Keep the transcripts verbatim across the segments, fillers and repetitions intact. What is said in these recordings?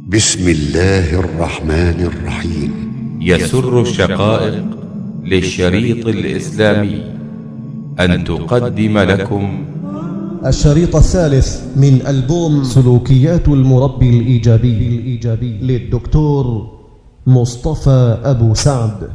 بسم الله الرحمن الرحيم. يسر الشقائق للشريط الإسلامي أن تقدم لكم الشريط الثالث من ألبوم سلوكيات المربي الإيجابي للدكتور مصطفى أبو سعد.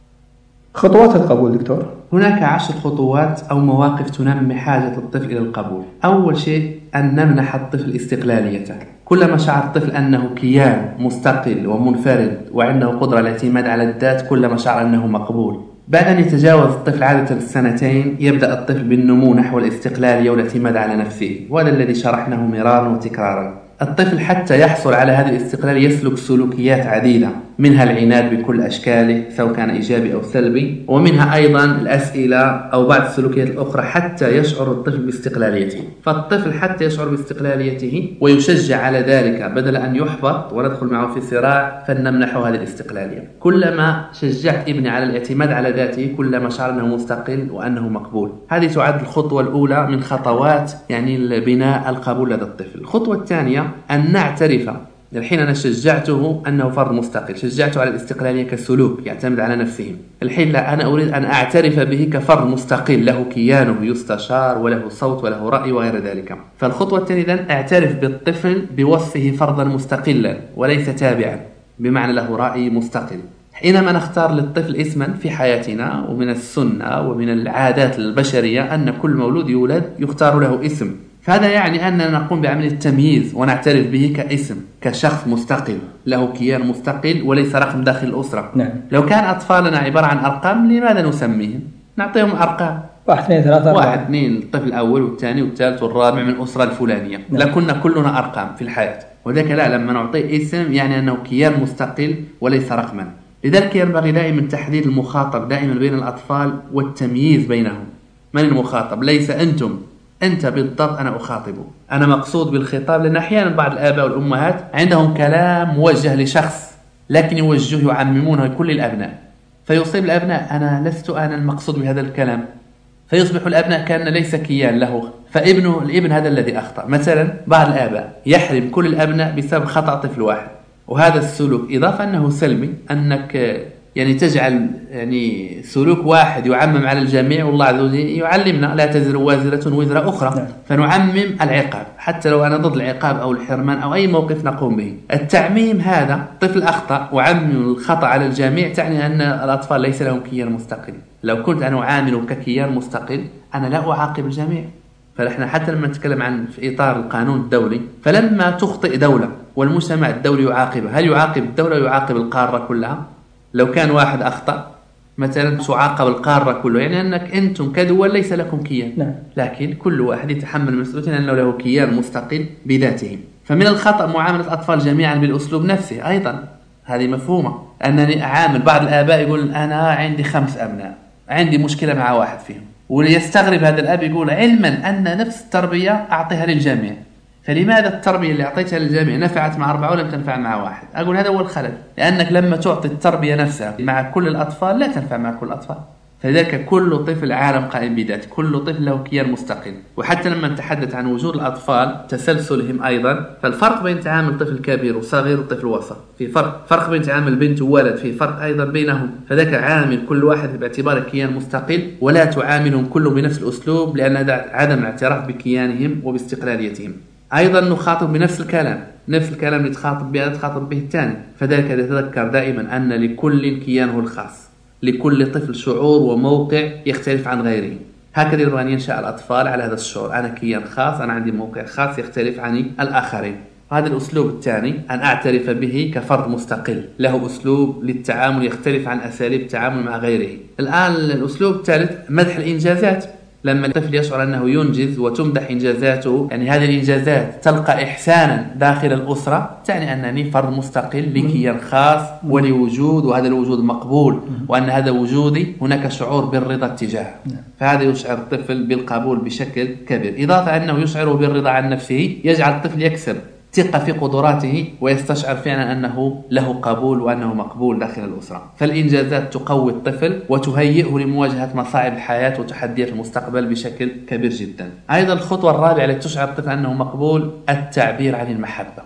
خطوات القبول دكتور. هناك عشر خطوات أو مواقف تنمي حاجة الطفل إلى القبول. أول شيء أن نمنح الطفل استقلاليته. كلما شعر الطفل أنه كيان مستقل ومنفرد وعنده قدرة على الاعتماد على الذات كلما شعر أنه مقبول. بعد أن يتجاوز الطفل عادة السنتين يبدأ الطفل بالنمو نحو الاستقلالية والاعتماد على نفسه، وهذا الذي شرحناه مرارا وتكرارا. الطفل حتى يحصل على هذه الاستقلالية يسلك سلوكيات عديدة، منها العناد بكل أشكاله سواء كان إيجابي أو سلبي، ومنها أيضا الأسئلة أو بعض السلوكيات الأخرى حتى يشعر الطفل باستقلاليته. فالطفل حتى يشعر باستقلاليته ويشجع على ذلك بدل أن يحبط وندخل معه في صراع، فنمنحه هذه الاستقلالية. كلما شجعت ابني على الاعتماد على ذاته كلما شعر أنه مستقل وأنه مقبول. هذه تعد الخطوة الأولى من خطوات يعني بناء القبول لدى الطفل. الخطوة الثانية أن نعترف. الحين أنا شجعته أنه فرد مستقل، شجعته على الاستقلالية كسلوك يعتمد على نفسه. الحين لا، أنا أريد أن أعترف به كفرد مستقل له كيانه يستشار وله صوت وله رأي وغير ذلك. فالخطوة الثانية أعترف بالطفل بوصفه فردا مستقلا وليس تابعا، بمعنى له رأي مستقل. حينما نختار للطفل اسما في حياتنا، ومن السنة ومن العادات البشرية أن كل مولود يولد يختار له اسم، فهذا يعني أننا نقوم بعملية التمييز ونعترف به كاسم، كشخص مستقل له كيان مستقل وليس رقم داخل الأسرة. نعم. لو كان أطفالنا عبارة عن أرقام لماذا نسميهم؟ نعطيهم أرقام واحد اثنين ثلاثة أربعة. واحد اثنين الطفل الأول والثاني والثالث والرابع من الأسرة الفلانية. نعم. لكنا كلنا أرقام في الحياة، وذلك لا، لما نعطيه اسم يعني أنه كيان مستقل وليس رقما. لذلك ينبغي دائما تحديد المخاطب دائما بين الأطفال والتمييز بينهم. من المخاطب؟ ليس أنتم، أنت بالضبط أنا أخاطبه. أنا مقصود بالخطاب، لأن أحيانا بعض الآباء والأمهات عندهم كلام موجه لشخص لكن يوجهه يعممونه لكل الأبناء، فيصيب الأبناء أنا لست أنا المقصود بهذا الكلام، فيصبح الأبناء كأن ليس كيان له، فابنه الابن هذا الذي أخطأ. مثلا بعض الآباء يحرم كل الأبناء بسبب خطأ طفل واحد، وهذا السلوك إضافة أنه سلبي، أنك يعني تجعل يعني سلوك واحد يعمم على الجميع، والله عز وجل يعلمنا لا تزر وازرة وزر أخرى. نعم. فنعمم العقاب حتى لو أنا ضد العقاب أو الحرمان أو أي موقف نقوم به. التعميم هذا طفل أخطأ وعمم الخطأ على الجميع تعني أن الأطفال ليس لهم كيان مستقل. لو كنت أنا أعامله ككيان مستقل أنا لا أعاقب الجميع. فنحن حتى لما نتكلم عن في إطار القانون الدولي، فلما تخطئ دولة والمجتمع الدولي يعاقبها، هل يعاقب الدولة يعاقب القارة كلها؟ لو كان واحد أخطأ مثلا تعاقب القارة كله، يعني أنك أنتم كدول ليس لكم كيان. نعم. لكن كل واحد يتحمل مسؤولية أنه له كيان مستقل بذاته. فمن الخطأ معاملة الأطفال جميعا بالأسلوب نفسه أيضا، هذه مفهومة. أنني أعامل بعض الآباء يقول أنا عندي خمس أبناء عندي مشكلة مع واحد فيهم، وليستغرب هذا الأب يقول علما أن نفس التربية أعطيها للجميع، فلماذا التربية اللي أعطيتها للجميع نفعت مع أربعة ولم تنفع مع واحد؟ أقول هذا هو الخلل، لأنك لما تعطي التربية نفسها مع كل الأطفال لا تنفع مع كل الأطفال. فلذلك كل طفل عالم قائم بذاته، كل طفل له كيان مستقل. وحتى لما نتحدث عن وجود الأطفال تسلسلهم أيضا، فالفرق بين تعامل طفل كبير وصغير وطفل وسط في فرق، فرق بين تعامل بنت وولد في فرق أيضا بينهم. فذلك عامل كل واحد باعتباره كيان مستقل، ولا تعاملهم كلهم بنفس الأسلوب، لأن هذا عدم الاعتراف بكيانهم وباستقلاليتهم. أيضا نخاطب بنفس الكلام، نفس الكلام اللي تخاطب به تخاطب به الثاني. فذلك يتذكر دائما أن لكل كيانه الخاص، لكل طفل شعور وموقع يختلف عن غيره. هكذا ينبغي أن ينشأ الأطفال على هذا الشعور، أنا كيان خاص، أنا عندي موقع خاص يختلف عن الآخرين. هذا الأسلوب الثاني أن أعترف به كفرد مستقل له أسلوب للتعامل يختلف عن أساليب التعامل مع غيره. الآن الأسلوب الثالث مدح الإنجازات. لما الطفل يشعر أنه ينجز وتمدح إنجازاته، يعني هذه الإنجازات تلقى إحسانا داخل الأسرة، تعني أنني فرد مستقل لكيان خاص ولوجود، وهذا الوجود مقبول، وأن هذا وجودي هناك شعور بالرضا اتجاهه. فهذا يشعر الطفل بالقبول بشكل كبير. إضافة أنه يشعر بالرضا عن نفسه، يجعل الطفل يكسب ثقة في قدراته ويستشعر فعلا أنه له قبول وأنه مقبول داخل الأسرة. فالإنجازات تقوي الطفل وتهيئه لمواجهة مصاعب الحياة وتحديات المستقبل بشكل كبير جدا. أيضا الخطوة الرابعة التي تشعر الطفل أنه مقبول التعبير عن المحبة.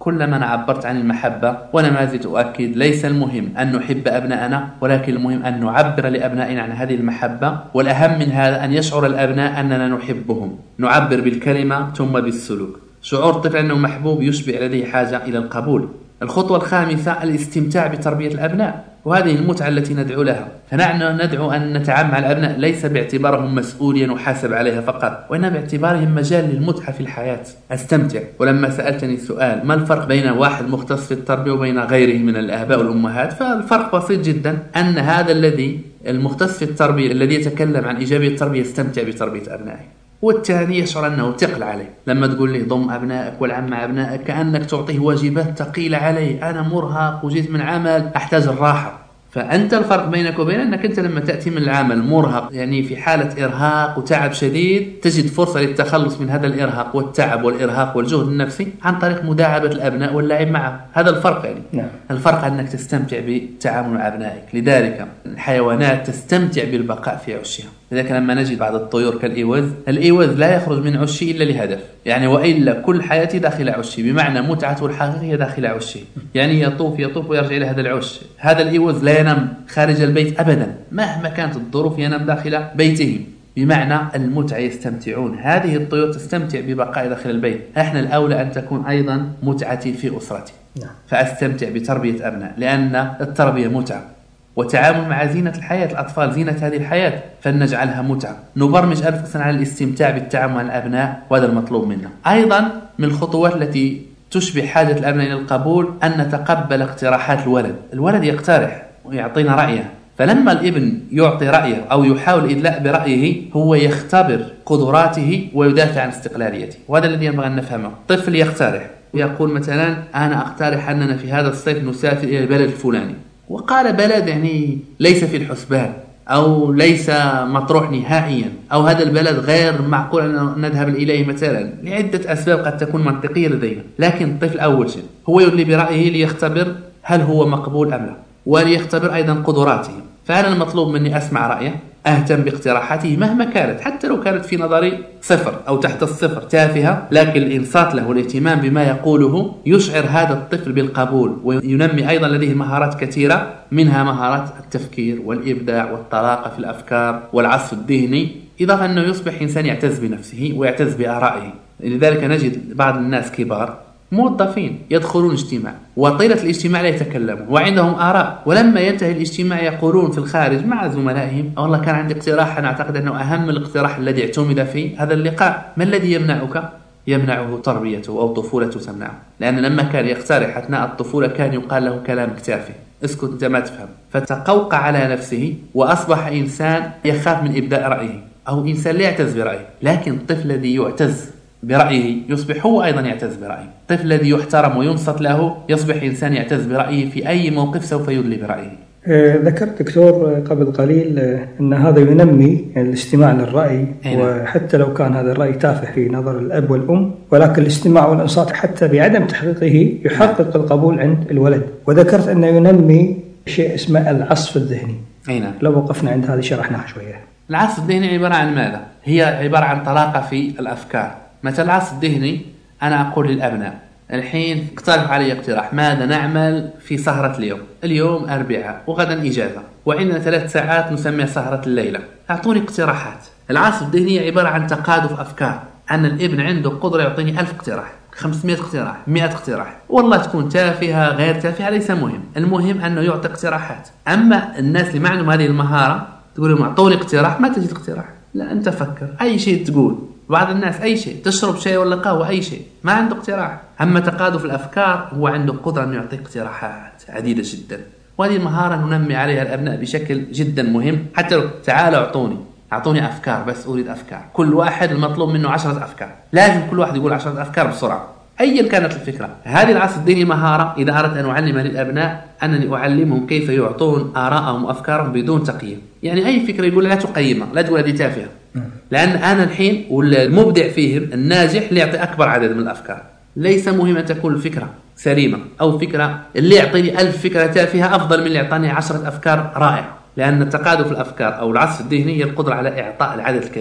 كلما أنا عبرت عن المحبة، وأنا ما زلت أؤكد ليس المهم أن نحب أبناءنا، ولكن المهم أن نعبر لأبنائنا عن هذه المحبة، والأهم من هذا أن يشعر الأبناء أننا نحبهم. نعبر بالكلمة ثم بالسلوك. شعور الطفل أنه محبوب يشبع لديه حاجة إلى القبول. الخطوة الخامسة الاستمتاع بتربية الأبناء، وهذه المتعة التي ندعو لها. فنحن ندعو أن نتعامل مع الأبناء ليس باعتبارهم مسؤوليا نحاسب عليها فقط، وإنما باعتبارهم مجال للمتعة في الحياة. أستمتع. ولما سألتني السؤال ما الفرق بين واحد مختص في التربية وبين غيره من الآباء والأمهات، فالفرق بسيط جدا، أن هذا الذي المختص في التربية الذي يتكلم عن إيجابية التربية يستمتع بتربية أبنائه، والثاني يشعر أنه ثقل عليه. لما تقول له ضم أبنائك والعب مع أبنائك كأنك تعطيه واجبات ثقيلة عليه. أنا مرهق وجيت من عمل أحتاج الراحة. فأنت الفرق بينك وبين أنك أنت لما تأتي من العمل مرهق، يعني في حالة إرهاق وتعب شديد، تجد فرصة للتخلص من هذا الإرهاق والتعب والإرهاق والجهد النفسي عن طريق مداعبة الأبناء واللعب معهم. هذا الفرق يعني. نعم. الفرق أنك تستمتع بالتعامل مع أبنائك. لذلك الحيوانات تستمتع بالبقاء في عشها. لذلك لما نجد بعض الطيور كالإيوز، الإيوز لا يخرج من عشه إلا لهدف، يعني وإلا كل حياتي داخل عشه، بمعنى متعته الحقيقية داخل عشه. يعني يطوف يطوف ويرجع إلى هذا العش. هذا الإيوز لا ينام خارج البيت أبدا مهما كانت الظروف، ينام داخل بيته، بمعنى المتعة يستمتعون. هذه الطيور تستمتع ببقاء داخل البيت. احنا الأولى أن تكون أيضا متعتي في أسرتي. فأستمتع بتربية أبناء، لأن التربية متعة، وتعامل مع زينة الحياة. الأطفال زينة هذه الحياة، فلنجعلها متعة. نبرمج أنفسنا على الاستمتاع بالتعامل مع الأبناء، وهذا المطلوب منا. أيضا من الخطوات التي تشبه حاجة الأبناء إلى القبول أن نتقبل اقتراحات الولد. الولد يقترح ويعطينا رأيه، فلما الابن يعطي رأيه أو يحاول الإدلاء برأيه، هو يختبر قدراته ويدافع عن استقلاليته، وهذا الذي ينبغي أن نفهمه. طفل يقترح ويقول مثلا أنا أقترح أننا في هذا الصيف نسافر إلى البلد الفلاني، وقال بلد يعني ليس في الحسبان أو ليس مطروح نهائيا، أو هذا البلد غير معقول أن نذهب إليه مثلا لعدة أسباب قد تكون منطقية لدينا. لكن الطفل أول شيء هو يدلي برأيه ليختبر هل هو مقبول أم لا، وليختبر أيضا قدراته. فأنا المطلوب مني أسمع رأيه، أهتم باقتراحاته مهما كانت، حتى لو كانت في نظري صفر أو تحت الصفر تافهة، لكن الإنصات له والاهتمام بما يقوله يشعر هذا الطفل بالقبول، وينمي أيضا لديه مهارات كثيرة، منها مهارات التفكير والإبداع والطلاقة في الأفكار والعصف الذهني، إضافة أنه يصبح إنسان يعتز بنفسه ويعتز بآرائه. لذلك نجد بعض الناس كبار موظفين يدخلون اجتماع، وطيلة الاجتماع لا يتكلمون وعندهم آراء، ولما ينتهي الاجتماع يقولون في الخارج مع زملائهم والله كان عندي اقتراح أنا أعتقد أنه أهم الاقتراح الذي اعتمد في هذا اللقاء. ما الذي يمنعك؟ يمنعه تربيته أو طفولته تمنعه، لأن لما كان يقترح أثناء الطفولة كان يقال له كلام تافه، اسكت أنت ما تفهم، فتقوقع على نفسه وأصبح إنسان يخاف من إبداء رأيه، أو إنسان لا يعتز برأيه. لكن الطفل الذي يعتز برأيه يصبح هو أيضا يعتز برأيه. الطفل الذي يحترم وينصت له يصبح إنسان يعتز برأيه، في أي موقف سوف يدلي برأيه. ذكرت دكتور قبل قليل أن هذا ينمي الاستماع للرأي، وحتى لو كان هذا الرأي تافه في نظر الأب والأم، ولكن الاستماع والإنصات حتى بعدم تحقيقه يحقق القبول عند الولد. وذكرت أنه ينمي شيء اسمه العصف الذهني. أينا. لو وقفنا عند هذه شرحناها شوية. العصف الذهني عبارة عن ماذا؟ هي عبارة عن طلاقة في الأفكار. مثل العصف الذهني أنا أقول للأبناء الحين اقترح علي اقتراح، ماذا نعمل في سهرة اليوم؟ اليوم أربعاء وغدا إجازة، وعندنا ثلاث ساعات نسميها سهرة الليلة، أعطوني اقتراحات. العصف الذهني عبارة عن تقاذف أفكار، أن الابن عنده قدرة يعطيني ألف اقتراح، خمسمائة اقتراح، مئة اقتراح، والله تكون تافهة غير تافهة ليس مهم، المهم أنه يعطي اقتراحات. أما الناس اللي ما عندهم هذه المهارة تقول لهم أعطوني اقتراح، ما تجد اقتراح، لا أنت فكر أي شيء تقول. بعض الناس أي شيء، تشرب شيء ولا قهوة أي شيء، ما عنده اقتراح. أما تقاذف الأفكار هو عنده قدرة أن يعطي اقتراحات عديدة جدا، وهذه المهارة ننمي عليها الأبناء بشكل جدا مهم. حتى لو تعالوا أعطوني أعطوني أفكار، بس أريد أفكار، كل واحد المطلوب منه عشرة أفكار، لازم كل واحد يقول عشرة أفكار بسرعة أيا كانت الفكرة. هذه العصف الذهني مهارة إذا أردت أن أعلمها للأبناء أنني أعلمهم كيف يعطون آراءهم وأفكارهم بدون تقييم. يعني أي فكرة يقول لا تقيمها، لا تقول هذه تافهة، لأن أنا الحين والمبدع فيهم الناجح اللي يعطي أكبر عدد من الأفكار. ليس مهم أن تكون الفكرة سليمة أو فكرة اللي يعطيني ألف فكرة تافهة أفضل من اللي يعطاني عشرة أفكار رائعة، لأن تقاذف الأفكار أو العصف الذهني هي القدرة على إعطاء العدد الكبير.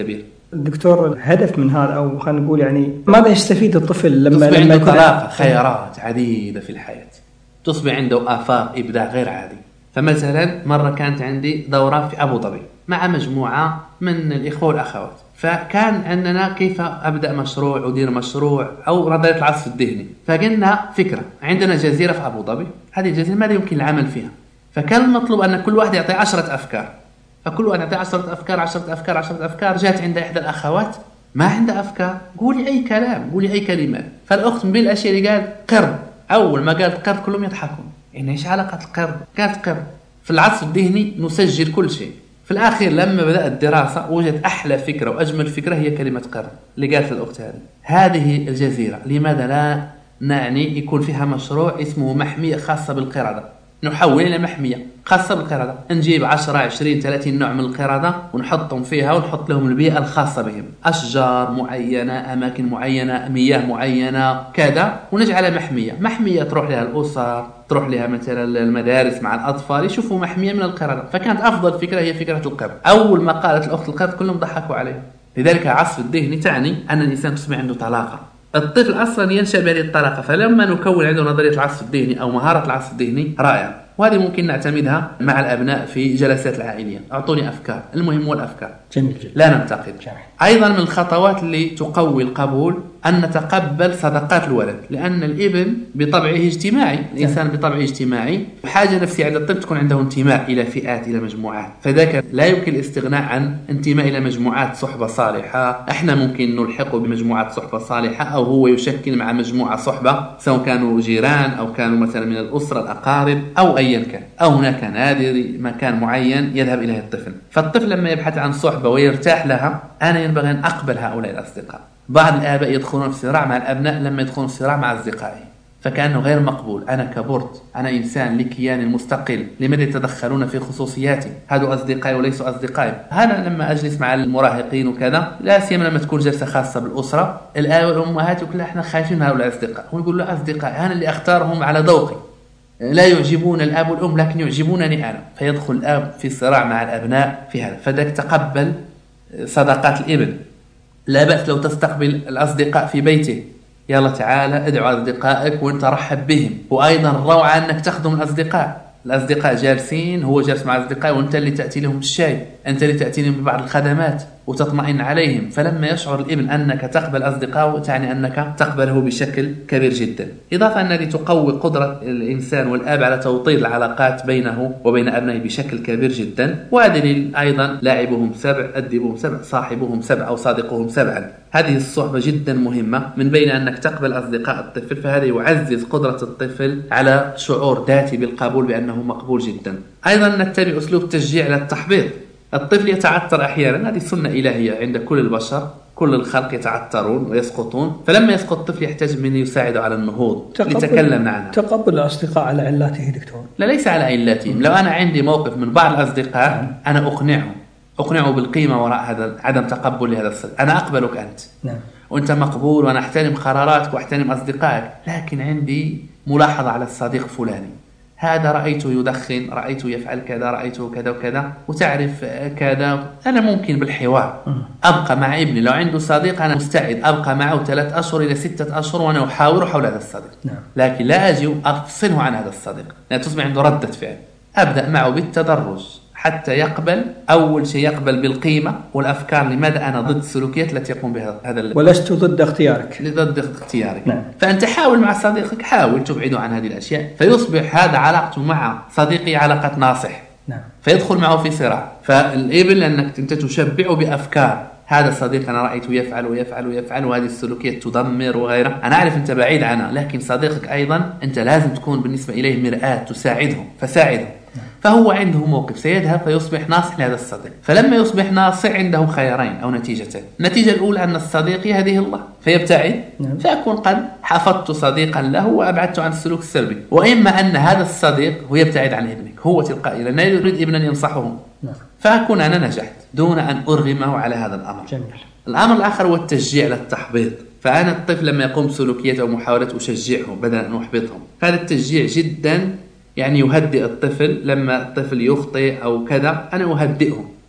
الدكتور الهدف من هذا، أو خلينا نقول يعني ماذا يستفيد الطفل لما تصبح لما عنده يكون طلاقة خيارات عديدة في الحياة، تصبح عنده آفاق إبداع غير عادي. فمثلا مرة كانت عندي دورة في أبو ظبي مع مجموعة من الإخوة والأخوات، فكان عندنا كيف أبدأ مشروع ودير مشروع أو نظرية العصف الذهني. فقلنا فكرة، عندنا جزيرة في أبو ظبي، هذه الجزيرة ماذا يمكن العمل فيها؟ فكان المطلوب أن كل واحد يعطي عشرة أفكار، فكل واحد يعطي عشرة أفكار عشرة أفكار عشرة أفكار. جاءت عند إحدى الأخوات ما عندها أفكار، قولي أي كلام، قولي أي كلمات. فالأخت من بين الأشياء اللي قال قرد، أول ما قالت قرد كلهم يضحكون، يعني إيش علاقة القرد؟ قالت قرد. في العصف الذهني نسجل كل شيء. في الأخير لما بدأت الدراسة وجدت أحلى فكرة وأجمل فكرة هي كلمة قرد اللي قالت الأخت هذه. هذه الجزيرة لماذا لا نعني يكون فيها مشروع اسمه محمية خاصة بالقردة، نحول إلى محمية خاصة بالقردة، نجيب عشرة عشرين ثلاثين نوع من القردة ونحطهم فيها ونحط لهم البيئة الخاصة بهم، أشجار معينة، أماكن معينة، مياه معينة كذا، ونجعلها محمية. محمية تروح لها الأسر، تروح لها مثلا المدارس مع الأطفال يشوفوا محمية من القردة. فكانت أفضل فكرة هي فكرة القرد. أول ما قالت الأخت القرد كلهم ضحكوا عليه. لذلك العصف الذهني تعني أن الإنسان تصبح عنده طلاقة. الطفل أصلا ينشأ بهذه الطلاقة، فلما نكون عنده نظرية العصف الذهني أو مهارة العصف الذهني رائعة، وهذه ممكن نعتمدها مع الأبناء في جلسات العائلية. أعطوني أفكار، المهم هو الأفكار، جميل جدا. لا ننتقد. أيضا من الخطوات اللي تقوي القبول أن نتقبل صداقات الولد، لأن الابن بطبعه اجتماعي، الإنسان بطبعه اجتماعي، حاجة نفسية عند الطفل تكون عنده انتماء إلى فئات، إلى مجموعات. فذاك لا يمكن الاستغناء عن انتماء إلى مجموعات صحبة صالحة. احنا ممكن نلحقه بمجموعات صحبة صالحة، أو هو يشكل مع مجموعة صحبة، سواء كانوا جيران أو كانوا مثلا من الأسرة الأقارب أو أيا كان، أو هناك نادي مكان معين يذهب إليه الطفل. فالطفل لما يبحث عن صحبة ويرتاح لها، أنا ينبغي أن أقبل هؤلاء الأصدقاء. بعض الآباء يدخلون في صراع مع الأبناء لما يدخلون في صراع مع أصدقائهم، فكأنه غير مقبول. أنا كبرت، أنا إنسان لكيان مستقل، لماذا يتدخلون في خصوصياتي؟ هذا أصدقائي وليسوا أصدقائي. هذا لما أجلس مع المراهقين وكذا، لا سيما لما تكون جلسة خاصة بالأسرة، الآباء والأمهات يقول احنا خايفين من هؤلاء الأصدقاء، ويقول له أصدقائي أنا اللي أختارهم على ذوقي، لا يعجبون الأب والأم لكن يعجبونني أنا. فيدخل الأب في صراع مع الأبناء في هذا. فذاك تقبل صداقات الابن. لا بأس لو تستقبل الأصدقاء في بيته، يلا تعالى ادعو أصدقائك وانت رحب بهم. وأيضا روعة أنك تخدم الأصدقاء، الأصدقاء جالسين، هو جالس مع أصدقائه وانت اللي تأتي لهم الشاي، انت اللي تأتي لهم ببعض الخدمات وتطمئن عليهم. فلما يشعر الابن أنك تقبل أصدقائه تعني أنك تقبله بشكل كبير جدا. إضافة أن هذه تقوي قدرة الإنسان والآب على توطيد العلاقات بينه وبين أبنائه بشكل كبير جدا. وهذه أيضا لاعبهم سبع، أدبهم سبع، صاحبهم سبع أو صادقهم سبعا. هذه الصحبة جدا مهمة. من بين أنك تقبل أصدقاء الطفل، فهذا يعزز قدرة الطفل على شعور ذاتي بالقبول بأنه مقبول جدا. أيضا نتبع أسلوب تشجيع للتحبيط. الطفل يتعثر أحيانا، هذه سنة إلهية عند كل البشر، كل الخلق يتعثرون ويسقطون. فلما يسقط الطفل يحتاج من يساعده على النهوض. لتكلمنا عنها. تقبل الأصدقاء على علاته دكتور؟ لا، ليس على علاتهم. لو أنا عندي موقف من بعض الأصدقاء أنا أقنعهم أقنعه بالقيمة وراء هذا عدم تقبل لهذا الصدق. أنا أقبلك أنت، نعم، وأنت مقبول، وأنا أحترم قراراتك وأحترم أصدقائك، لكن عندي ملاحظة على الصديق فلاني، هذا رأيته يدخن، رأيته يفعل كذا، رأيته كذا وكذا، وتعرف كذا. أنا ممكن بالحوار أبقى مع ابني، لو عنده صديق أنا مستعد أبقى معه ثلاث أشهر إلى ستة أشهر وأنا أحاور حول هذا الصديق، نعم. لكن لا أجي أفصله عن هذا الصديق، لأن تصبح عنده ردة فعل. أبدأ معه بالتدرج حتى يقبل. أول شيء يقبل بالقيمة والأفكار، لماذا أنا ضد السلوكيات التي يقوم بها هذا ال... ولست ضد اختيارك، ضد اختيارك. نعم. فأنت حاول مع صديقك، حاول تبعده عن هذه الأشياء، فيصبح هذا علاقته مع صديقي علاقة ناصح، نعم. فيدخل معه في صراع. فالابن لأنك أنت تشبعه بأفكار، هذا الصديق أنا رأيته يفعل ويفعل ويفعل وهذه السلوكيات تدمر وغيره، أنا أعرف أنت بعيد عنها، لكن صديقك أيضا أنت لازم تكون بالنسبة إليه مرآة تساعده، فساعده. فهو عنده موقف سيذهب فيصبح ناصح لهذا الصديق. فلما يصبح ناصح عنده خيارين أو نتيجتين. النتيجة الأولى أن الصديق يهديه الله فيبتعد، نعم. فأكون قد حفظت صديقا له وأبعدته عن السلوك السلبي. وإما أن هذا الصديق هو يبتعد عن ابنك، هو تلقائي لأنه يريد ابنا ينصحه، نعم. فأكون أنا نجحت دون أن أرغمه على هذا الأمر. جميل. الأمر الآخر هو التشجيع للتحبيط. فأنا الطفل لما يقوم بسلوكيات أو محاولة أشجعه بدل أن أحبطهم. هذا التشجيع جدا يعني يهدئ الطفل. لما الطفل يخطئ أو كذا أنا أهدئه،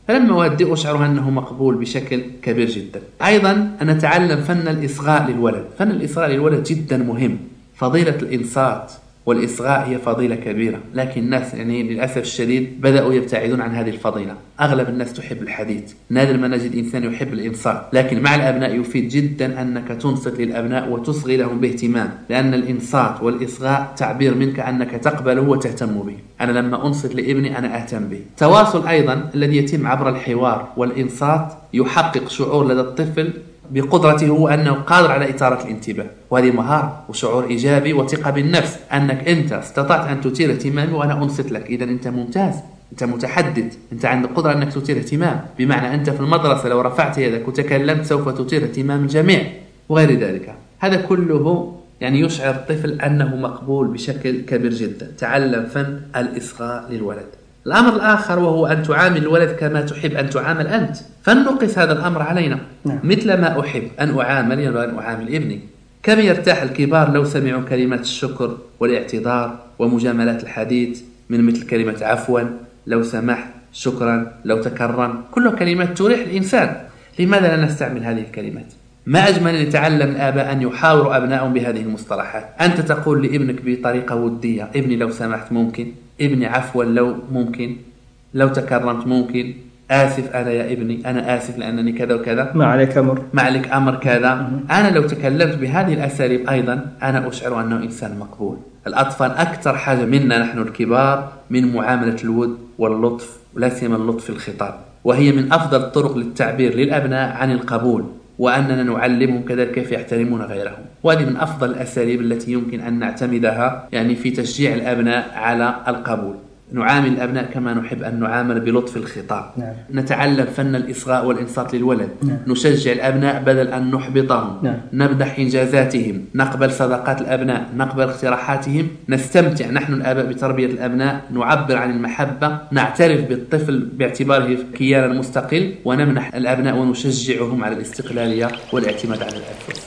فلما أودي أشعر أنه مقبول بشكل كبير جدا. أيضا أن نتعلم فن الإصغاء للولد. فن الإصغاء للولد جدا مهم. فضيلة الإنصات والإصغاء هي فضيلة كبيرة، لكن الناس يعني للأسف الشديد بدأوا يبتعدون عن هذه الفضيلة. أغلب الناس تحب الحديث، نادر ما نجد إنسان يحب الإنصات، لكن مع الأبناء يفيد جدا أنك تنصت للأبناء وتصغي لهم باهتمام، لأن الإنصات والإصغاء تعبير منك أنك تقبله وتهتم به. أنا لما أنصت لابني أنا أهتم به. تواصل أيضا الذي يتم عبر الحوار والإنصات يحقق شعور لدى الطفل بقدرته هو أنه قادر على إثارة الانتباه، وهذه مهارة وشعور إيجابي وثقة بالنفس أنك أنت استطعت أن تثير اهتمامي وأنا أنصت لك. إذا أنت ممتاز، أنت متحدث، أنت عندك قدرة أنك تثير اهتمام، بمعنى أنت في المدرسة لو رفعت يدك وتكلمت سوف تثير اهتمام الجميع وغير ذلك. هذا كله يعني يشعر الطفل أنه مقبول بشكل كبير جدا. تعلم فن الإصغاء للولد. الأمر الآخر وهو أن تعامل الولد كما تحب أن تعامل أنت، فلنقص هذا الأمر علينا. نعم. مثل ما أحب أن أعامل ينبغي أن أعامل ابني. كم يرتاح الكبار لو سمعوا كلمات الشكر والاعتذار ومجاملات الحديث من مثل كلمة عفوا، لو سمحت، شكرا، لو تكرم، كل كلمات تريح الإنسان. لماذا لا نستعمل هذه الكلمات؟ ما أجمل أن يتعلم الآباء أن يحاوروا أبنائهم بهذه المصطلحات. أنت تقول لابنك بطريقة ودية: ابني لو سمحت ممكن، ابني عفوا لو ممكن، لو تكرمت ممكن، آسف أنا يا ابني، أنا آسف لأنني كذا وكذا، ما عليك أمر، ما عليك أمر كذا. أنا لو تكلمت بهذه الأساليب أيضا أنا أشعر أنه إنسان مقبول. الأطفال أكثر حاجة منا نحن الكبار من معاملة الود واللطف، ولا سيما اللطف في الخطاب، وهي من أفضل الطرق للتعبير للأبناء عن القبول، وأننا نعلمهم كذلك كيف يحترمون غيرهم. وهذه من أفضل الأساليب التي يمكن أن نعتمدها يعني في تشجيع الأبناء على القبول. نعامل الأبناء كما نحب أن نعامل بلطف الخطاب. نعم. نتعلم فن الإصغاء والإنصات للولد. نعم. نشجع الأبناء بدل أن نحبطهم. نعم. نمدح إنجازاتهم، نقبل صداقات الأبناء، نقبل اقتراحاتهم، نستمتع نحن الآباء بتربية الأبناء، نعبر عن المحبة، نعترف بالطفل باعتباره كيانا مستقل، ونمنح الأبناء ونشجعهم على الاستقلالية والاعتماد على الأنفس.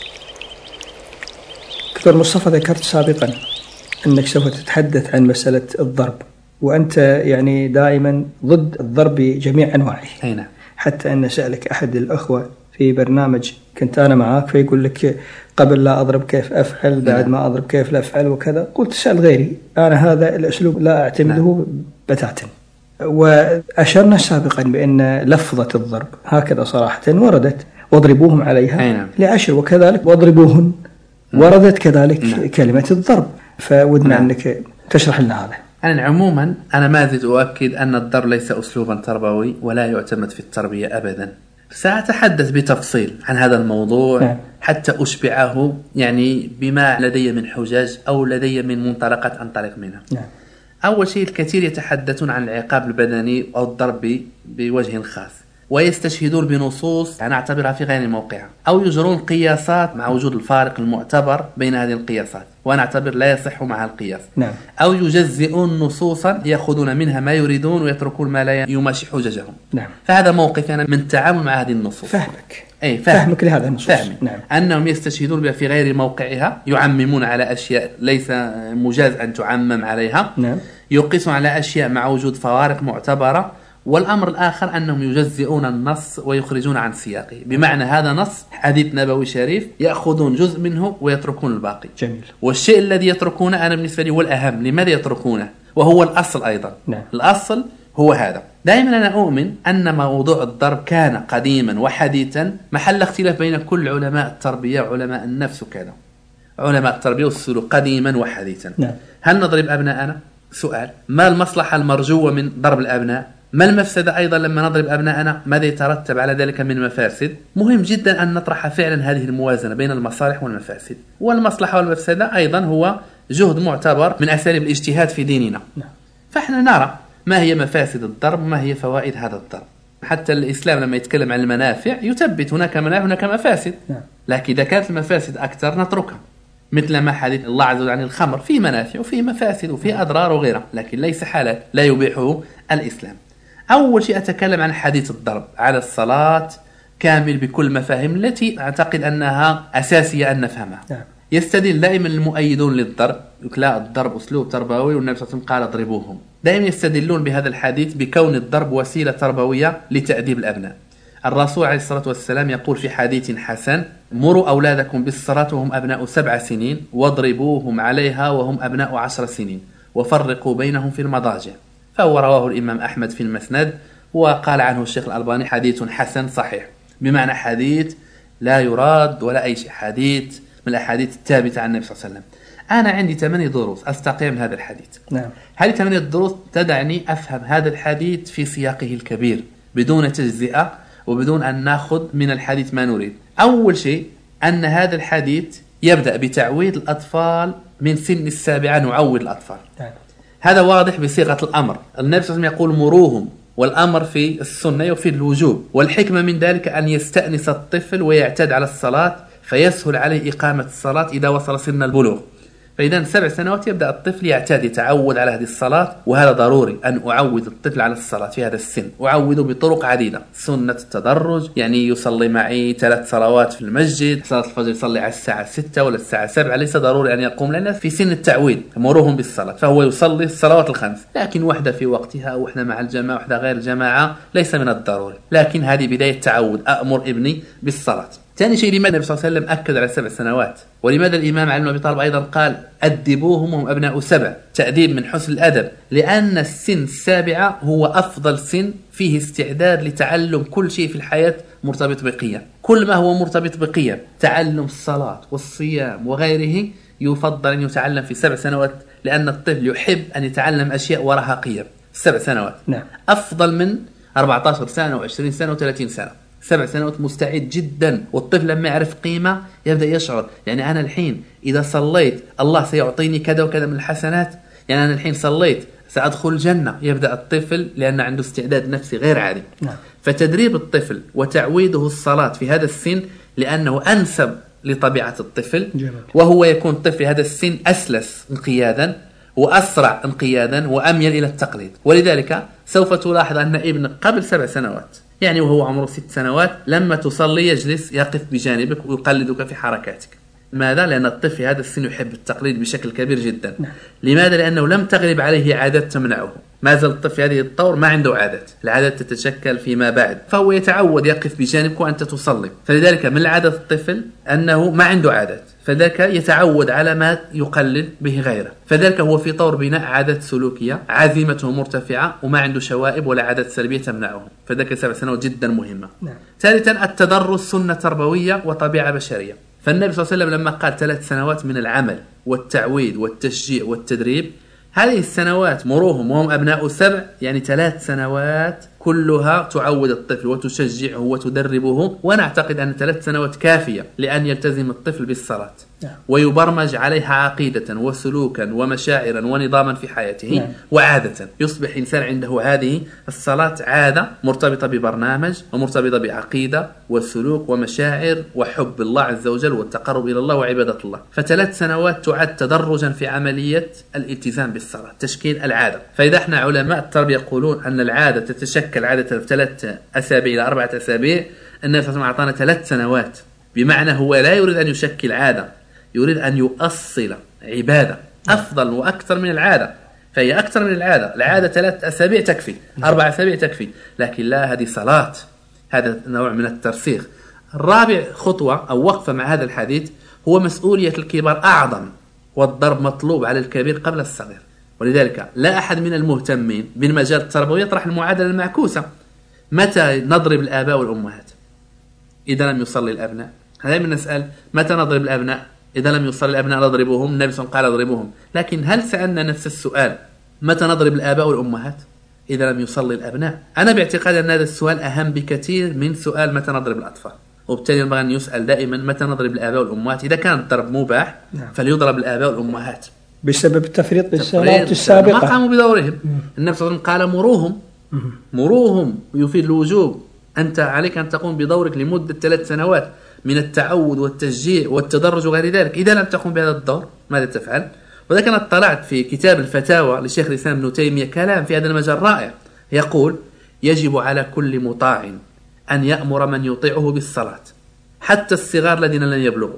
دكتور مصطفى، ذكرت سابقا أنك سوف تتحدث عن مسألة الضرب، وأنت يعني دائما ضد الضرب بجميع أنواعه. أين؟ حتى أن سألك أحد الأخوة في برنامج كنت أنا معك فيقول لك قبل لا أضرب كيف أفعل، بعد ما أضرب كيف لا أفعل وكذا. قلت سأل غيري، أنا هذا الأسلوب لا أعتمده بتاتا. وأشرنا سابقا بأن لفظة الضرب هكذا صراحة وردت: واضربوهم عليها لعشر، وكذلك واضربوهن وردت كذلك نعم. كلمة الضرب. فودنا نعم. أنك تشرح لنا هذا. أنا عموما أنا ما زلت أؤكد أن الضرب ليس أسلوبا تربوي ولا يعتمد في التربية أبدا. سأتحدث بتفصيل عن هذا الموضوع نعم. حتى أشبعه يعني بما لدي من حجج أو لدي من منطلقات أنطلق منها. نعم. أول شيء، الكثير يتحدثون عن العقاب البدني أو الضرب بوجه خاص، ويستشهدون بنصوص أنا أعتبرها في غير موقعها، أو يجرون قياسات مع وجود الفارق المعتبر بين هذه القياسات، وأنا أعتبر لا يصح معها القياس. نعم. أو يجزئون نصوصا يأخذون منها ما يريدون ويتركون ما لا يماشي حججهم. نعم. فهذا موقف أنا من التعامل مع هذه النصوص. فهمك. أي فهم. فهمك لهذا النصوص. فهمي. نعم. أنهم يستشهدون بها في غير موقعها، يعممون على أشياء ليس مجاز أن تعمم عليها. نعم. يقيسون على أشياء مع وجود فوارق معتبرة. والأمر الآخر أنهم يجزئون النص ويخرجون عن سياقه، بمعنى هذا نص حديث نبوي شريف يأخذون جزء منه ويتركون الباقي. جميل. والشيء الذي يتركونه أنا بالنسبة لي هو الأهم. لماذا يتركونه؟ وهو الأصل أيضا. نعم. الأصل هو هذا. دائما أنا أؤمن أن موضوع الضرب كان قديما وحديثا محل اختلاف بين كل علماء التربية وعلماء النفس وكذا. علماء التربية والسلوك قديما وحديثا. نعم. هل نضرب أبناءنا؟ سؤال. ما المصلحة المرجوة من ضرب الأبناء؟ ما المفسدة أيضا لما نضرب أبناءنا؟ ماذا يترتب على ذلك من مفاسد؟ مهم جدا أن نطرح فعلا هذه الموازنة بين المصالح والمفاسد. والمصلحة والمفسدة أيضا هو جهد معتبر من أساليب الاجتهاد في ديننا. فإحنا نرى ما هي مفاسد الضرب وما هي فوائد هذا الضرب. حتى الإسلام لما يتكلم عن المنافع يثبت هناك منافع هناك مفاسد، لكن إذا كانت المفاسد أكثر نتركها، مثل ما حديث الله عز وجل عن الخمر فيه منافع وفيه مفاسد وفيه أضرار وغيرها، لكن ليس حالات لا يبيحه الإسلام. أول شيء أتكلم عن حديث الضرب على الصلاة كامل بكل مفاهيم التي أعتقد أنها أساسية أن نفهمها. يستدل دائما المؤيدون للضرب، يقول لا الضرب أسلوب تربوي والنبي صلى الله عليه وسلم قال اضربوهم. دائما يستدلون بهذا الحديث بكون الضرب وسيلة تربوية لتأديب الأبناء. الرسول عليه الصلاة والسلام يقول في حديث حسن: مروا أولادكم بالصلاة وهم أبناء سبع سنين واضربوهم عليها وهم أبناء عشر سنين وفرقوا بينهم في المضاجع. فهو رواه الإمام أحمد في المسند، وقال عنه الشيخ الألباني حديث حسن صحيح، بمعنى حديث لا يراد ولا أي شيء، حديث من الأحاديث الثابتة عن النبي صلى الله عليه وسلم. أنا عندي ثمانية دروس أستقي من هذا الحديث. نعم. هذه ثمانية دروس تدعني أفهم هذا الحديث في سياقه الكبير بدون تجزئة وبدون أن نأخذ من الحديث ما نريد. أول شيء أن هذا الحديث يبدأ بتعويد الأطفال من سن السابعة، نعود الأطفال. نعم. هذا واضح بصيغة الأمر. النبي صلى الله عليه وسلم يقول مروهم، والأمر في السنة يفيد الوجوب، والحكمة من ذلك أن يستأنس الطفل ويعتاد على الصلاة فيسهل عليه إقامة الصلاة إذا وصل سن البلوغ. فإذا سبع سنوات يبدأ الطفل يعتاد يتعود على هذه الصلاة، وهذا ضروري أن أعود الطفل على الصلاة في هذا السن. أعوده بطرق عديدة: سنة التدرج، يعني يصلي معي ثلاث صلوات في المسجد، صلاة الفجر يصلي على الساعة ستة ولا الساعة سبعة، ليس ضروري أن يقوم لنا في سن التعويد، مروهم بالصلاة، فهو يصلي الصلوات الخمس، لكن وحدة في وقتها وحدة مع الجماعة وحدة غير الجماعة ليس من الضروري، لكن هذه بداية تعود. أأمر ابني بالصلاة. ثاني شيء، لماذا النبي صلى الله عليه وسلم أكد على سبع سنوات؟ ولماذا الإمام علي بن أبي طالب أيضا قال أدبوهم وهم أبناء سبع؟ تأديب من حسن الأدب، لأن السن السابعة هو أفضل سن فيه استعداد لتعلم كل شيء في الحياة مرتبط بقيم. كل ما هو مرتبط بقيم، تعلم الصلاة والصيام وغيره، يفضل أن يتعلم في سبع سنوات، لأن الطفل يحب أن يتعلم أشياء وراها قيم. سبع سنوات نعم. أفضل من أربعة عشر سنة وعشرين سنة وثلاثين سنة. سبع سنوات مستعد جدا، والطفل لما يعرف قيمة يبدأ يشعر، يعني أنا الحين إذا صليت الله سيعطيني كذا وكذا من الحسنات، يعني أنا الحين صليت سأدخل الجنة. يبدأ الطفل لأن عنده استعداد نفسي غير عادي. نعم. فتدريب الطفل وتعويده الصلاة في هذا السن لأنه أنسب لطبيعة الطفل، جميل. وهو يكون طفل هذا السن أسلس انقيادا وأسرع انقيادا وأميل إلى التقليد. ولذلك سوف تلاحظ أن ابنك قبل سبع سنوات، يعني وهو عمره ست سنوات، لما تصلي يجلس يقف بجانبك ويقلدك في حركاتك. ماذا؟ لأن الطفل في هذا السن يحب التقليد بشكل كبير جدا. نعم. لماذا؟ لأنه لم تغلب عليه عادات تمنعه. ما زال الطفل في هذه الطور ما عنده عادات، العادات تتشكل فيما بعد، فهو يتعود يقف بجانبك وأنت تصلي. فلذلك من عادة الطفل أنه ما عنده عادات، فذلك يتعود على ما يقلد به غيره، فذلك هو في طور بناء عادات سلوكية، عزيمته مرتفعة وما عنده شوائب ولا عادات سلبية تمنعه. فذلك سبع سنوات جدا مهمة. نعم. ثالثا، التدرس سنة تربوية وطبيعة بشرية. فالنبي صلى الله عليه وسلم لما قال ثلاث سنوات من العمل والتعويد والتشجيع والتدريب، هذه السنوات مروهم وهم أبناء سبع، يعني ثلاث سنوات كلها تعود الطفل وتشجعه وتدربه. وأنا أعتقد أن ثلاث سنوات كافية لأن يلتزم الطفل بالصلاة. نعم. ويبرمج عليها عقيدة وسلوكا ومشاعرا ونظاما في حياته. نعم. وعادة يصبح إنسان عنده هذه الصلاة عادة مرتبطة ببرنامج ومرتبطة بعقيدة وسلوك ومشاعر وحب الله عز وجل والتقرب إلى الله وعبادة الله. فثلاث سنوات تعد تدرجا في عملية الالتزام بالصلاة، تشكيل العادة. فإذا احنا علماء التربية يقولون أن العادة تتشكل عادة في ثلاث أسابيع إلى أربعة أسابيع، النبي صلى الله عليه وسلم أعطانا ثلاث سنوات، بمعنى هو لا يريد أن يشكل عادة، يريد أن يؤصل عبادة أفضل وأكثر من العادة. فهي أكثر من العادة، العادة ثلاث أسابيع تكفي، أربع أسابيع تكفي، لكن لا، هذه صلاة، هذا نوع من الترسيخ. الرابع خطوة أو وقفة مع هذا الحديث هو مسؤولية الكبار أعظم، والضرب مطلوب على الكبير قبل الصغير. ولذلك لا أحد من المهتمين بالمجال التربوي يطرح المعادلة المعكوسة: متى نضرب الآباء والأمهات إذا لم يصلي الأبناء؟ دائما نسأل متى نضرب الأبناء؟ إذا لم يصلي الأبناء نضربهم. النبي صلى الله عليه وسلم قال اضربوهم، لكن هل سألنا نفس السؤال متى نضرب الآباء والأمهات إذا لم يصلي الأبناء؟ أنا باعتقاد أن هذا السؤال أهم بكثير من سؤال متى نضرب الأطفال. وبالتالي ينبغي أن يسأل دائما متى نضرب الآباء والأمهات. إذا كان الضرب مباح فليضرب الآباء والأمهات بسبب التفريط بالصلاة السابقة، ما قاموا بدورهم. النبي صلى الله عليه وسلم قال مروهم، مروهم يفيد الوجوب. أنت عليك أن تقوم بدورك لمدة ثلاث سنوات من التعود والتشجيع والتدرج وغير ذلك. إذا لم تقوم بهذا الدور ماذا تفعل؟ وذلك أنا اطلعت في كتاب الفتاوى للشيخ الإسلام ابن تيمية كلام في هذا المجال رائع، يقول: يجب على كل مطاع أن يأمر من يطيعه بالصلاة، حتى الصغار الذين لن يبلغوا.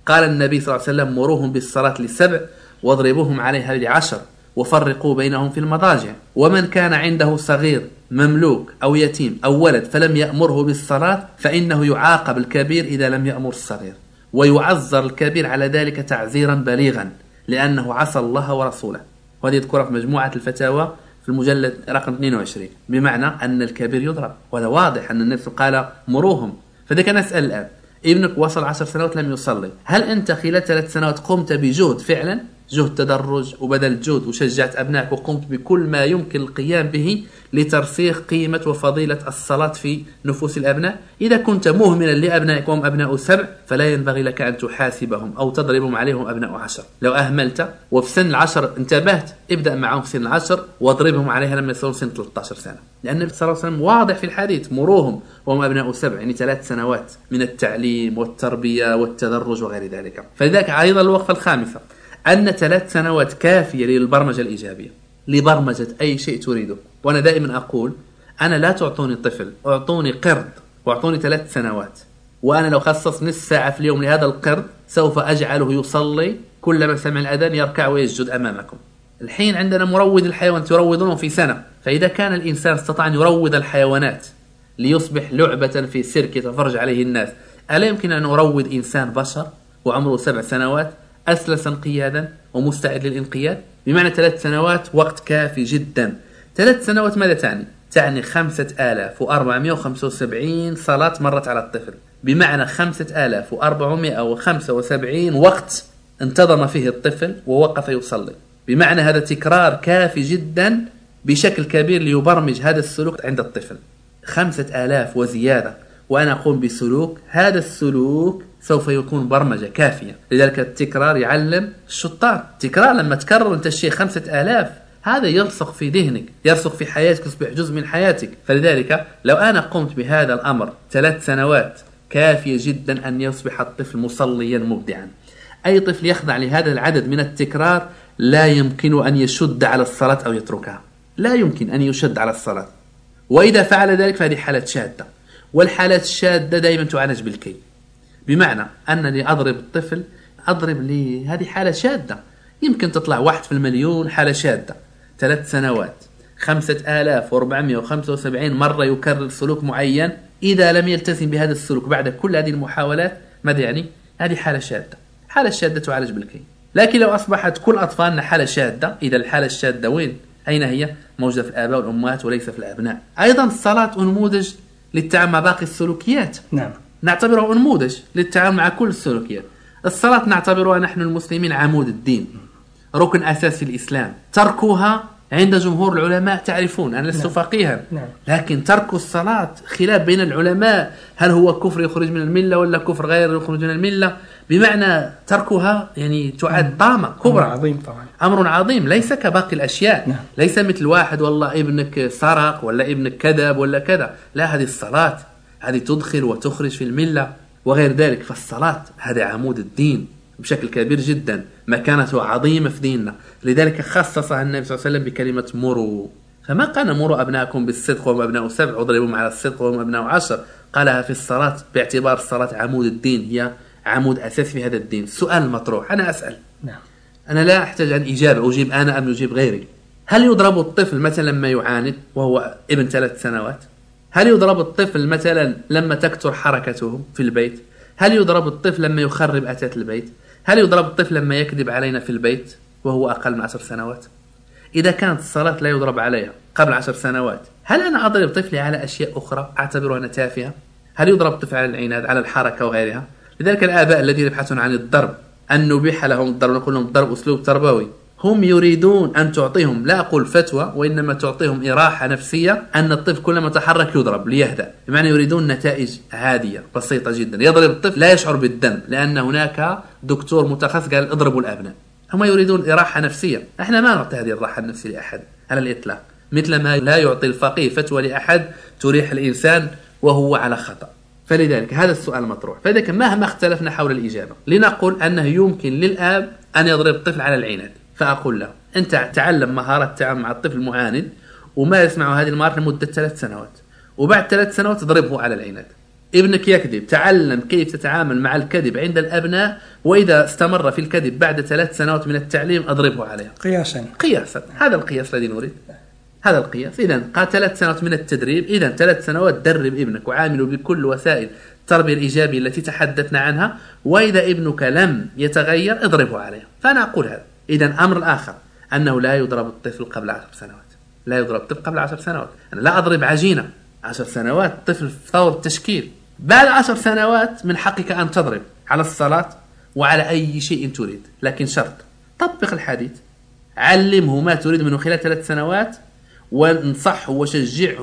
قال النبي صلى الله عليه وسلم مروهم بالصلاة لسبع واضربوهم عليها لعشر وفرقوا بينهم في المضاجع. ومن كان عنده صغير مملوك أو يتيم أو ولد فلم يأمره بالصلاة فإنه يعاقب الكبير إذا لم يأمر الصغير، ويعذر الكبير على ذلك تعذيرا بليغا لأنه عصى الله ورسوله. وهذه يذكرها في مجموعة الفتاوى في المجلد رقم اثنين وعشرين، بمعنى أن الكبير يضرب. وهذا واضح أن النبي قال مروهم. فذلك نسأل الآن، ابنك وصل عشر سنوات لم يصلي، هل أنت خلال ثلاث سنوات قمت بجهد فعلا، جهد تدرج وبذل جهد وشجعت أبنائك وقمت بكل ما يمكن القيام به لترسيخ قيمة وفضيلة الصلاة في نفوس الأبناء؟ إذا كنت مهملا لأبنائك وهم أبناء سبع فلا ينبغي لك أن تحاسبهم أو تضربهم عليهم أبناء عشر. لو أهملت وفي سن العشر انتبهت ابدأ معهم في سن العشر واضربهم عليها لما يصلون سن ثلاثة عشر سنة، لأن النبي صلى الله عليه وسلم واضح في الحديث مروهم وهم أبناء سبع، يعني ثلاث سنوات من التعليم والتربية والتدرج وغير ذلك. فلذلك أيضا الوقفة الخامسة أن ثلاث سنوات كافية للبرمجة الإيجابية، لبرمجة أي شيء تريده. وأنا دائما أقول أنا لا تعطوني طفل، أعطوني قرد وأعطوني ثلاث سنوات، وأنا لو خصص نصف ساعة في اليوم لهذا القرد سوف أجعله يصلي كلما سمع الأذان يركع ويسجد أمامكم. الحين عندنا مروض الحيوان تروضونه في سنة، فإذا كان الإنسان استطاع أن يروض الحيوانات ليصبح لعبة في سيرك يتفرج عليه الناس، ألا يمكن أن أروض إنسان بشر وعمره سبع سنوات أسلسا قيادا ومستعد للإنقياد؟ بمعنى ثلاث سنوات وقت كافي جدا. ثلاث سنوات ماذا تعني؟ تعني خمسة آلاف وأربعمائة وخمسة وسبعين صلاة مرت على الطفل، بمعنى خمسة آلاف وأربعمائة وخمسة وسبعين وقت انتظم فيه الطفل ووقف يصلي. بمعنى هذا تكرار كافي جدا بشكل كبير ليبرمج هذا السلوك عند الطفل. خمسة آلاف وزيادة وأنا أقوم بسلوك، هذا السلوك سوف يكون برمجة كافية. لذلك التكرار يعلم الشطار. تكرار لما تكرر أنت الشيء خمسة آلاف هذا يرسخ في ذهنك، يرسخ في حياتك، يصبح جزء من حياتك. فلذلك لو أنا قمت بهذا الأمر ثلاث سنوات كافية جدا أن يصبح الطفل مصليا مبدعا. أي طفل يخضع لهذا العدد من التكرار لا يمكن أن يشد على الصلاة أو يتركها، لا يمكن أن يشد على الصلاة. وإذا فعل ذلك فهذه حالة شادة، والحالات الشادة دائما تعالج بالكي. بمعنى أنني أضرب الطفل، أضرب لي هذه حالة شادة يمكن تطلع واحد في المليون حالة شادة. ثلاث سنوات خمسة آلاف وأربعمائة وخمسة وسبعين مرة يكرر سلوك معين، إذا لم يلتزم بهذا السلوك بعد كل هذه المحاولات ماذا يعني؟ هذه حالة شادة. حالة شادة تعالج بالكي. لكن لو أصبحت كل أطفالنا حالة شادة، إذا الحالة الشادة وين؟ أين هي؟ موجودة في الآباء والأمهات وليس في الأبناء. أيضا الصلاة نموذج للتعامل مع باقي السلوكيات. نعم، نعتبره نموذج للتعامل مع كل السلوكيات. الصلاة نعتبرها نحن المسلمين عمود الدين، ركن أساسي الإسلام. تركها عند جمهور العلماء تعرفون، أنا لست فقيها، لكن ترك الصلاة خلاف بين العلماء، هل هو كفر يخرج من الملة ولا كفر غير يخرج من الملة؟ بمعنى تركها يعني تعد ضامة كبرى، أمر عظيم طبعا، أمر عظيم ليس كباقي الأشياء. نعم. ليس مثل واحد والله ابنك سرق ولا ابنك كذب ولا كذا، لا، هذه الصلاة هذه تدخل وتخرج في الملة وغير ذلك. فالصلاة هذا عمود الدين بشكل كبير جدا، مكانته عظيمة في ديننا. لذلك خصصها النبي صلى الله عليه وسلم بكلمة مروا. فما قال مروا أبناءكم بالصدق وهم أبناء سبع وضربهم على الصدق وهم أبناء عشر، قالها في الصلاة باعتبار الصلاة عمود الدين، هي عمود أساسي في هذا الدين. السؤال المطروح، أنا أسأل، نعم. أنا لا أحتاج أن إجابة، أجيب أنا أم يجيب غيري. هل يضرب الطفل مثلا لما يعاند وهو ابن ثلاث سنوات؟ هل يضرب الطفل مثلا لما تكثر حركته في البيت؟ هل يضرب الطفل لما يخرب أثاث البيت؟ هل يضرب الطفل لما يكذب علينا في البيت وهو أقل من عشر سنوات؟ إذا كانت الصلاة لا يضرب عليها قبل عشر سنوات، هل أنا أضرب طفلي على أشياء أخرى أعتبرها أنا تافهة؟ هل يضرب الطفل على العناد، على الحركة وغيرها؟ لذلك الآباء الذين يبحثون عن الضرب، أن نبيح لهم الضرب، نقول لهم الضرب أسلوب تربوي، هم يريدون أن تعطيهم، لا أقول فتوى، وإنما تعطيهم إراحة نفسية أن الطفل كلما تحرك يضرب ليهدأ. بمعنى يريدون نتائج هادية بسيطة جدا. يضرب الطفل لا يشعر بالذنب لأن هناك دكتور متخصص قال اضربوا الأبناء. هم يريدون إراحة نفسية. احنا ما نعطي هذه الراحة النفسية لأحد على الإطلاق، مثل ما لا يعطي الفقيه فتوى لأحد تريح الإنسان وهو على خطأ. فلذلك هذا السؤال مطروح. فلذلك مهما اختلفنا حول الإجابة لنقول أنه يمكن للآب أن يضرب الطفل على العناد، فأقول له أنت تعلم مهارة التعامل مع الطفل المعاند وما يسمع هذه المهارة لمدة ثلاث سنوات، وبعد ثلاث سنوات تضربه على العناد. ابنك يكذب، تعلم كيف تتعامل مع الكذب عند الأبناء، وإذا استمر في الكذب بعد ثلاث سنوات من التعليم أضربه عليها قياسا. قياسا، هذا القياس الذي نريد، هذا القياس. إذن قال ثلاث سنوات من التدريب، إذن ثلاث سنوات درب ابنك وعامله بكل وسائل التربية الإيجابية التي تحدثنا عنها، وإذا ابنك لم يتغير اضربه عليها. فأنا أقول هذا. إذن أمر الآخر أنه لا يضرب الطفل قبل عشر سنوات، لا يضرب الطفل قبل عشر سنوات. أنا لا أضرب عجينة عشر سنوات، طفل في طور التشكيل. بعد عشر سنوات من حقك أن تضرب على الصلاة وعلى أي شيء تريد، لكن شرط طبق الحديث، علمه ما تريد منه خلال ثلاث سنوات، وانصحه وشجعه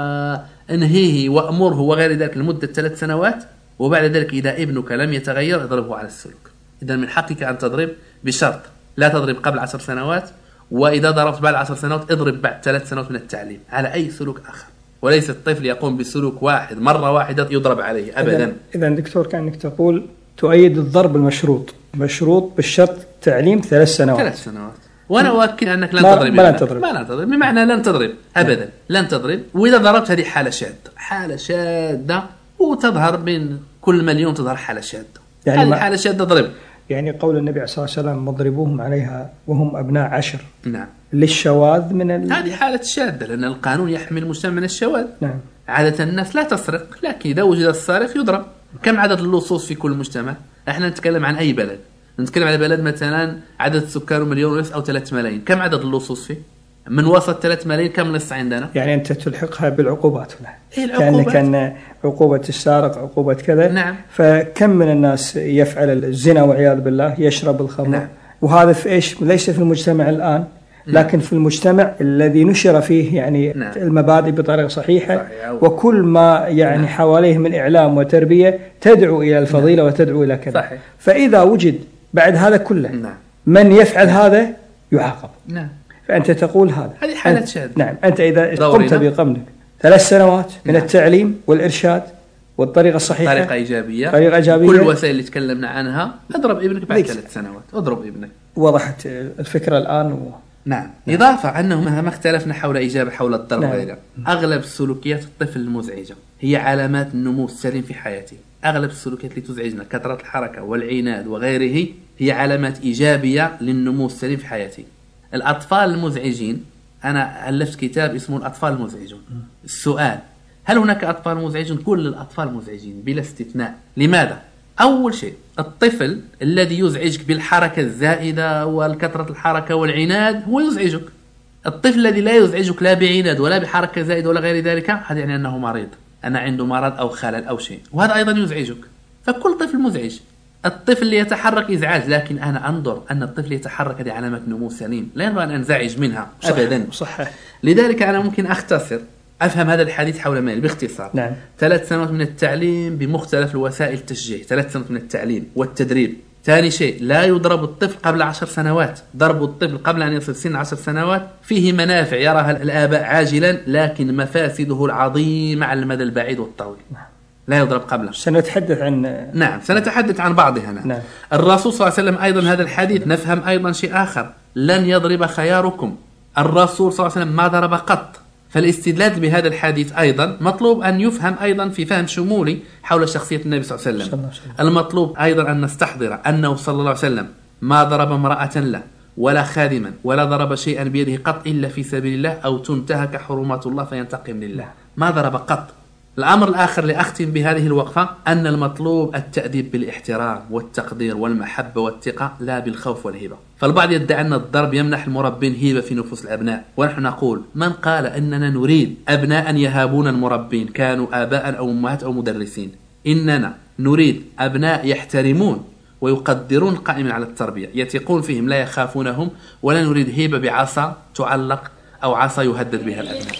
وانهيه وأمره وغير ذلك لمدة ثلاث سنوات، وبعد ذلك إذا ابنك لم يتغير اضربه على السلوك. إذا من حقك أن تضرب بشرط لا تضرب قبل عشر سنوات، وإذا ضربت بعد عشر سنوات اضرب بعد ثلاث سنوات من التعليم على أي سلوك آخر، وليس الطفل يقوم بسلوك واحد مرة واحدة يضرب عليه أبدا. إذا دكتور كأنك تقول تؤيد الضرب المشروط، مشروط بالشرط تعليم ثلاث سنوات ثلاث سنوات وأنا أؤكد أنك لن تضرب ما لن تضرب ما لن تضرب بمعنى لن تضرب أبدا، لن تضرب. وإذا ضربت هذه حالة شاذة، حالة شاذة وتظهر بين كل مليون تظهر حالة شاذة، يعني هذه حالة شاذة ضرب. يعني قول النبي صلى الله عليه وسلم مضربوهم عليها وهم أبناء عشر، نعم، للشواذ من ال... هذه حالة شاذة، لأن القانون يحمل المجتمع من الشواذ. نعم. عادة الناس لا تسرق، لكن إذا وجد السارق يضرب. كم عدد اللصوص في كل مجتمع؟ احنا نتكلم عن أي بلد، نتكلم على بلد مثلا عدد سكانه مليون ونصف أو ثلاثة ملايين، كم عدد اللصوص فيه؟ من وسط ثلاثة ملايين كم لص عندنا؟ يعني أنت تلحقها بالعقوبات هنا. إيه العقوبات؟ كأن كان عقوبة السارق عقوبة كذا. نعم. فكم من الناس يفعل الزنا والعياذ بالله، يشرب الخمر. نعم. وهذا في إيش؟ ليس في المجتمع الآن، لكن في المجتمع الذي نشر فيه يعني نعم. المبادئ بطريقة صحيحة، صحيح. وكل ما يعني نعم. حواليه من إعلام وتربية تدعو إلى الفضيلة نعم. وتدعو إلى كذا. صحيح. فإذا وجد بعد هذا كله نعم. من يفعل نعم. هذا يعاقب. نعم. فأنت تقول هذا هذه حالة شاذة. نعم. أنت إذا قمت بقمنك ثلاث سنوات من نعم. التعليم والإرشاد والطريقة الصحيحة، طريقة إيجابية، طريقة إيجابية، كل الوسائل اللي تكلمنا عنها، اضرب ابنك بعد ثلاث سنوات، اضرب ابنك. وضحت الفكرة الآن. و... نعم. نعم. إضافة أنه مهما اختلفنا حول إجابة حول الضرب نعم. غيره، أغلب سلوكيات الطفل المزعجة هي علامات النمو السليم في حياته. أغلب السلوكيات اللي تزعجنا كثرة الحركة والعناد وغيره هي علامات إيجابية للنمو السليم في حياته. الأطفال المزعجين، أنا ألفت كتاب اسمه الأطفال المزعجون. السؤال: هل هناك أطفال مزعجون؟ كل الأطفال مزعجين بلا استثناء. لماذا؟ أول شيء، الطفل الذي يزعجك بالحركة الزائدة والكثرة الحركة والعناد هو يزعجك. الطفل الذي لا يزعجك لا بعناد ولا بحركة زائدة ولا غير ذلك، هذا يعني أنه مريض، أنا عنده مرض أو خلل أو شيء، وهذا أيضا يزعجك. فكل طفل مزعج. الطفل اللي يتحرك إزعاج، لكن أنا أنظر أن الطفل يتحرك هذه علامة نمو سليم، لا ينبغي أن أنزعج منها أبدا. صح. لذلك أنا ممكن أختصر أفهم هذا الحديث حول مال باختصار. نعم. ثلاث سنوات من التعليم بمختلف الوسائل التشجيع، ثلاث سنوات من التعليم والتدريب. ثاني شيء، لا يضرب الطفل قبل عشر سنوات. ضرب الطفل قبل أن يصل سن عشر سنوات فيه منافع يراها الآباء عاجلا، لكن مفاسده العظيمة على المدى البعيد والطويل. لا يضرب قبله. سنتحدث عن نعم سنتحدث عن بعضها. نعم. نعم. الرسول صلى الله عليه وسلم أيضا هذا الحديث نفهم أيضا شيء آخر: لن يضرب خياركم. الرسول صلى الله عليه وسلم ما ضرب قط. فالاستدلال بهذا الحديث أيضا مطلوب أن يفهم أيضا في فهم شمولي حول شخصية النبي صلى الله عليه وسلم. المطلوب أيضا أن نستحضر أنه صلى الله عليه وسلم ما ضرب امرأة له ولا خادما ولا ضرب شيئا بيده قط إلا في سبيل الله أو تنتهك حرمات الله فينتقم لله، ما ضرب قط. الأمر الآخر لأختم بهذه الوقفة أن المطلوب التأديب بالاحترام والتقدير والمحبة والثقة، لا بالخوف والهبة. فالبعض يدعي أن الضرب يمنح المربين هبة في نفوس الأبناء، ونحن نقول: من قال أننا نريد أبناء يهابون المربين كانوا آباء أو أمهات أو مدرسين؟ إننا نريد أبناء يحترمون ويقدرون قائمين على التربية، يثقون فيهم لا يخافونهم، ولا نريد هبة بعصا تعلق أو عصا يهدد بها الأبناء.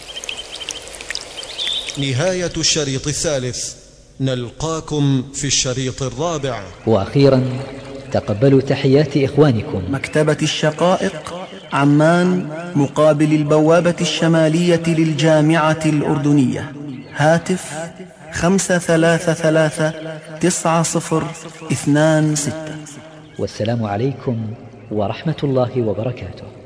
نهاية الشريط الثالث، نلقاكم في الشريط الرابع. وأخيرا تقبلوا تحيات إخوانكم مكتبة الشقائق، عمان، مقابل البوابة الشمالية للجامعة الأردنية. هاتف خمسة ثلاثة ثلاثة تسعة صفر اثنان ستة. والسلام عليكم ورحمة الله وبركاته.